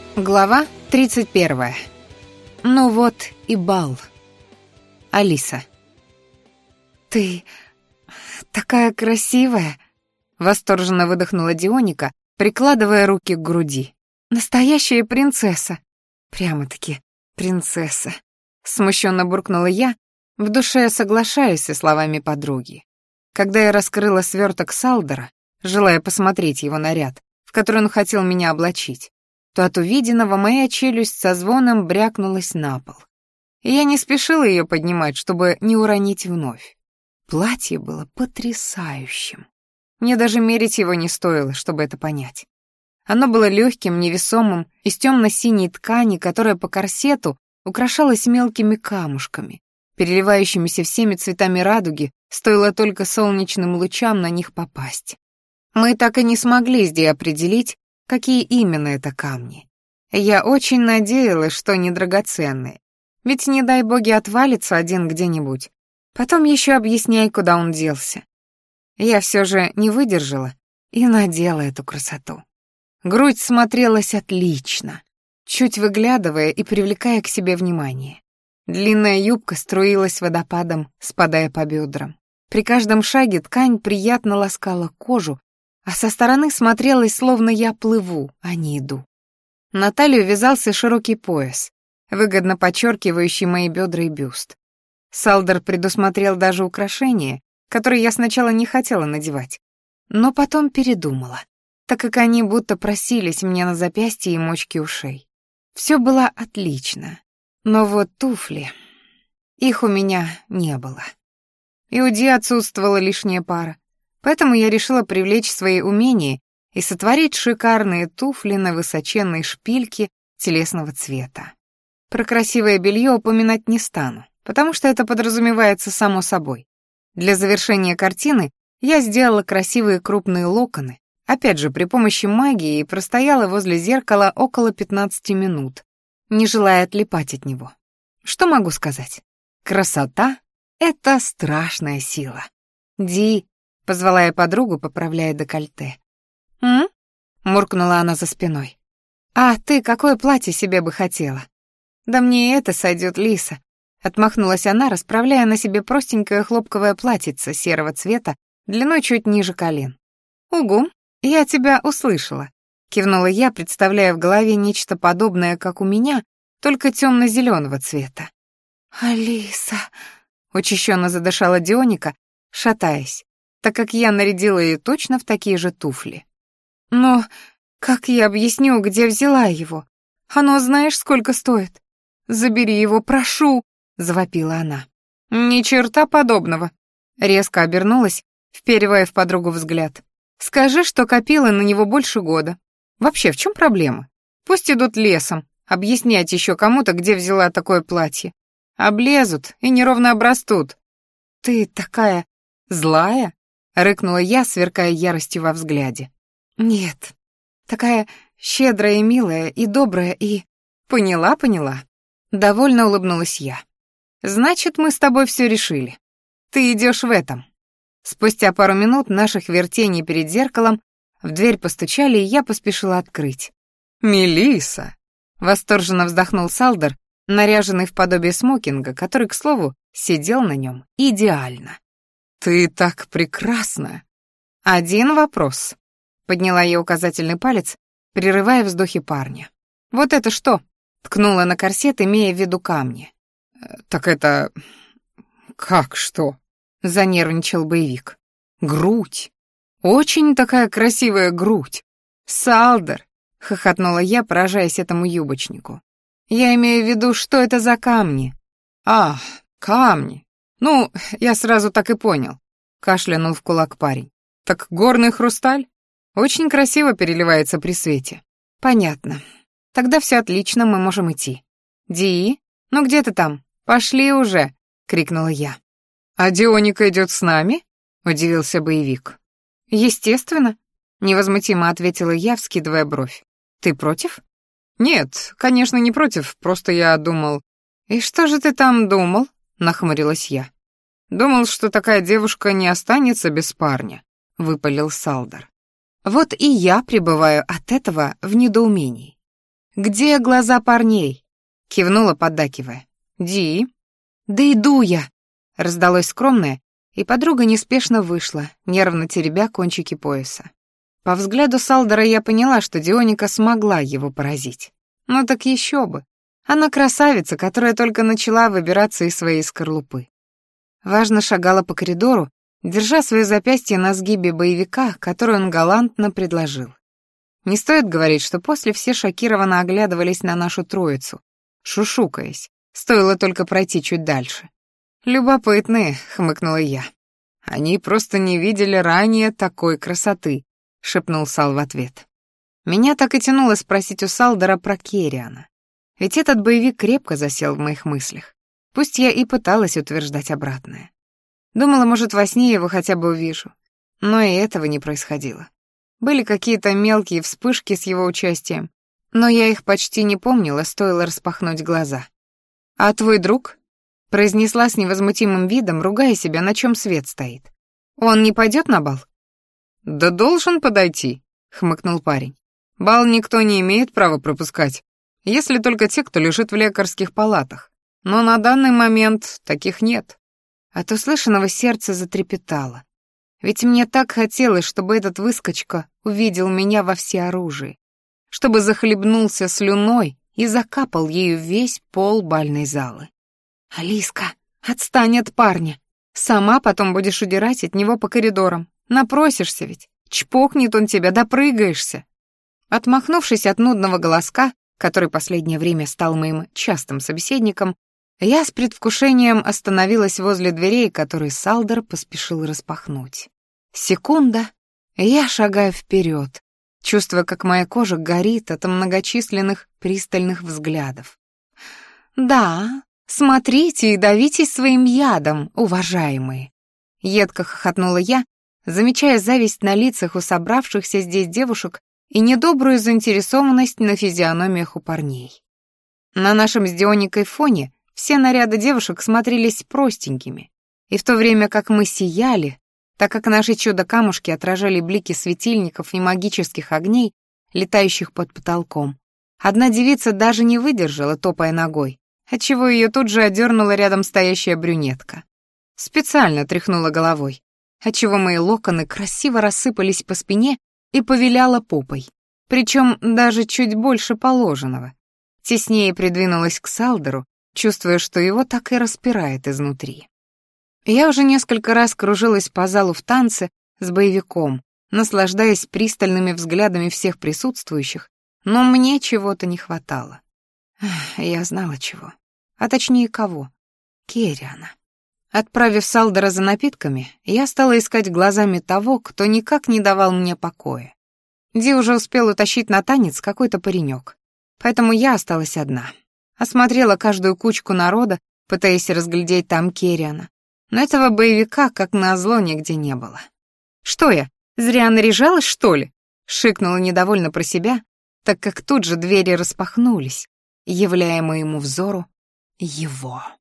Глава 31. Ну вот и бал. Алиса. «Ты такая красивая!» — восторженно выдохнула Дионика, прикладывая руки к груди. «Настоящая принцесса!» «Прямо-таки принцесса!» — смущенно буркнула я, в душе соглашаясь со словами подруги. Когда я раскрыла сверток Салдера, желая посмотреть его наряд, в который он хотел меня облачить, то от увиденного моя челюсть со звоном брякнулась на пол. И я не спешила ее поднимать, чтобы не уронить вновь. Платье было потрясающим. Мне даже мерить его не стоило, чтобы это понять. Оно было легким, невесомым, из темно-синей ткани, которая по корсету украшалась мелкими камушками, переливающимися всеми цветами радуги, стоило только солнечным лучам на них попасть. Мы так и не смогли с Ди определить, какие именно это камни. Я очень надеялась, что не драгоценные. Ведь, не дай боги, отвалится один где-нибудь. Потом еще объясняй, куда он делся. Я все же не выдержала и надела эту красоту. Грудь смотрелась отлично, чуть выглядывая и привлекая к себе внимание. Длинная юбка струилась водопадом, спадая по бедрам. При каждом шаге ткань приятно ласкала кожу, а со стороны смотрелось, словно я плыву, а не иду. На талию вязался широкий пояс, выгодно подчеркивающий мои бедра и бюст. Салдер предусмотрел даже украшения, которые я сначала не хотела надевать, но потом передумала, так как они будто просились мне на запястье и мочки ушей. Все было отлично, но вот туфли, их у меня не было. И у Ди отсутствовала лишняя пара. Поэтому я решила привлечь свои умения и сотворить шикарные туфли на высоченной шпильке телесного цвета. Про красивое белье упоминать не стану, потому что это подразумевается само собой. Для завершения картины я сделала красивые крупные локоны, опять же при помощи магии, и простояла возле зеркала около 15 минут, не желая отлипать от него. Что могу сказать? Красота — это страшная сила. Ди... — позвала я подругу, поправляя декольте. «М?» — муркнула она за спиной. «А ты какое платье себе бы хотела?» «Да мне и это сойдет, Лиса», — отмахнулась она, расправляя на себе простенькое хлопковое платьице серого цвета, длиной чуть ниже колен. «Угу, я тебя услышала», — кивнула я, представляя в голове нечто подобное, как у меня, только темно-зеленого цвета. «Алиса», — учащенно задышала Дионика, шатаясь, так как я нарядила ее точно в такие же туфли. «Но как я объясню, где взяла его? Оно знаешь, сколько стоит? Забери его, прошу!» — завопила она. «Ни черта подобного!» Резко обернулась, вперивая в подругу взгляд. «Скажи, что копила на него больше года. Вообще, в чем проблема? Пусть идут лесом, объяснять еще кому-то, где взяла такое платье. Облезут и неровно обрастут». «Ты такая злая?» — рыкнула я, сверкая яростью во взгляде. «Нет, такая щедрая и милая, и добрая, и...» «Поняла. Довольно улыбнулась я. «Значит, мы с тобой все решили. Ты идешь в этом». Спустя пару минут наших вертений перед зеркалом в дверь постучали, и я поспешила открыть. «Мелисса!» — восторженно вздохнул Салдер, наряженный в подобие смокинга, который, к слову, сидел на нем идеально. «Ты так прекрасна!» «Один вопрос», — подняла я указательный палец, прерывая вздохи парня. «Вот это что?» — ткнула на корсет, имея в виду камни. «Так это... как что?» — занервничал боевик. «Грудь! Очень такая красивая грудь! Салдер!» — хохотнула я, поражаясь этому юбочнику. «Я имею в виду, что это за камни?» «Ах, камни! Ну, я сразу так и понял», — кашлянул в кулак парень. «Так горный хрусталь? Очень красиво переливается при свете». «Понятно. Тогда все отлично, мы можем идти». «Ди, ну где ты там? Пошли уже!» — крикнула я. «А Дионика идет с нами?» — удивился боевик. «Естественно», — невозмутимо ответила я, вскидывая бровь. «Ты против?» «Нет, конечно, не против, просто я думал...» «И что же ты там думал?» — нахмурилась я. «Думал, что такая девушка не останется без парня», — выпалил Салдер. Вот и я пребываю от этого в недоумении. Где глаза парней?» Кивнула, поддакивая. «Ди?» «Да иду я!» Раздалось скромное, и подруга неспешно вышла, нервно теребя кончики пояса. По взгляду Салдера я поняла, что Дионика смогла его поразить. Ну так еще бы. Она красавица, которая только начала выбираться из своей скорлупы. Важно шагала по коридору, держа свое запястье на сгибе боевика, который он галантно предложил. Не стоит говорить, что после все шокированно оглядывались на нашу троицу, шушукаясь, стоило только пройти чуть дальше. «Любопытные», — хмыкнула я. «Они просто не видели ранее такой красоты», — шепнул Сал в ответ. Меня так и тянуло спросить у Салдера про Керриана. Ведь этот боевик крепко засел в моих мыслях. Пусть я и пыталась утверждать обратное. Думала, может, во сне его хотя бы увижу. Но и этого не происходило. Были какие-то мелкие вспышки с его участием, но я их почти не помнила, стоило распахнуть глаза. «А твой друг?» — произнесла с невозмутимым видом, ругая себя, на чем свет стоит. «Он не пойдет на бал?» «Да должен подойти», — хмыкнул парень. «Бал никто не имеет права пропускать, если только те, кто лежит в лекарских палатах. Но на данный момент таких нет». От услышанного сердце затрепетало. Ведь мне так хотелось, чтобы этот выскочка увидел меня во всеоружии, чтобы захлебнулся слюной и закапал ею весь пол бальной залы. «Алиска, отстань от парня. Сама потом будешь удирать от него по коридорам. Напросишься ведь. Чпокнет он тебя, допрыгаешься». Отмахнувшись от нудного голоска, который последнее время стал моим частым собеседником, я с предвкушением остановилась возле дверей, которые Салдер поспешил распахнуть. Секунда, и я шагаю вперед, чувствуя, как моя кожа горит от многочисленных пристальных взглядов. «Да, смотрите и давитесь своим ядом, уважаемые!» Едко хохотнула я, замечая зависть на лицах у собравшихся здесь девушек и недобрую заинтересованность на физиономиях у парней. На нашем с Дионикой фоне все наряды девушек смотрелись простенькими, и в то время как мы сияли, так как наши чудо-камушки отражали блики светильников и магических огней, летающих под потолком, одна девица даже не выдержала, топая ногой, отчего ее тут же одернула рядом стоящая брюнетка. Специально тряхнула головой, отчего мои локоны красиво рассыпались по спине и повиляла попой, причем даже чуть больше положенного. Теснее придвинулась к Салдеру, чувствуя, что его так и распирает изнутри. Я уже несколько раз кружилась по залу в танце с боевиком, наслаждаясь пристальными взглядами всех присутствующих, но мне чего-то не хватало. Я знала чего. А точнее кого? Керриана. Отправив Салдера за напитками, я стала искать глазами того, кто никак не давал мне покоя. Ди уже успел утащить на танец какой-то паренек, поэтому я осталась одна. Осмотрела каждую кучку народа, пытаясь разглядеть там Керриана, но этого боевика, как назло, нигде не было. «Что я, зря наряжалась, что ли?» — шикнула недовольно про себя, так как тут же двери распахнулись, являя моему взору его.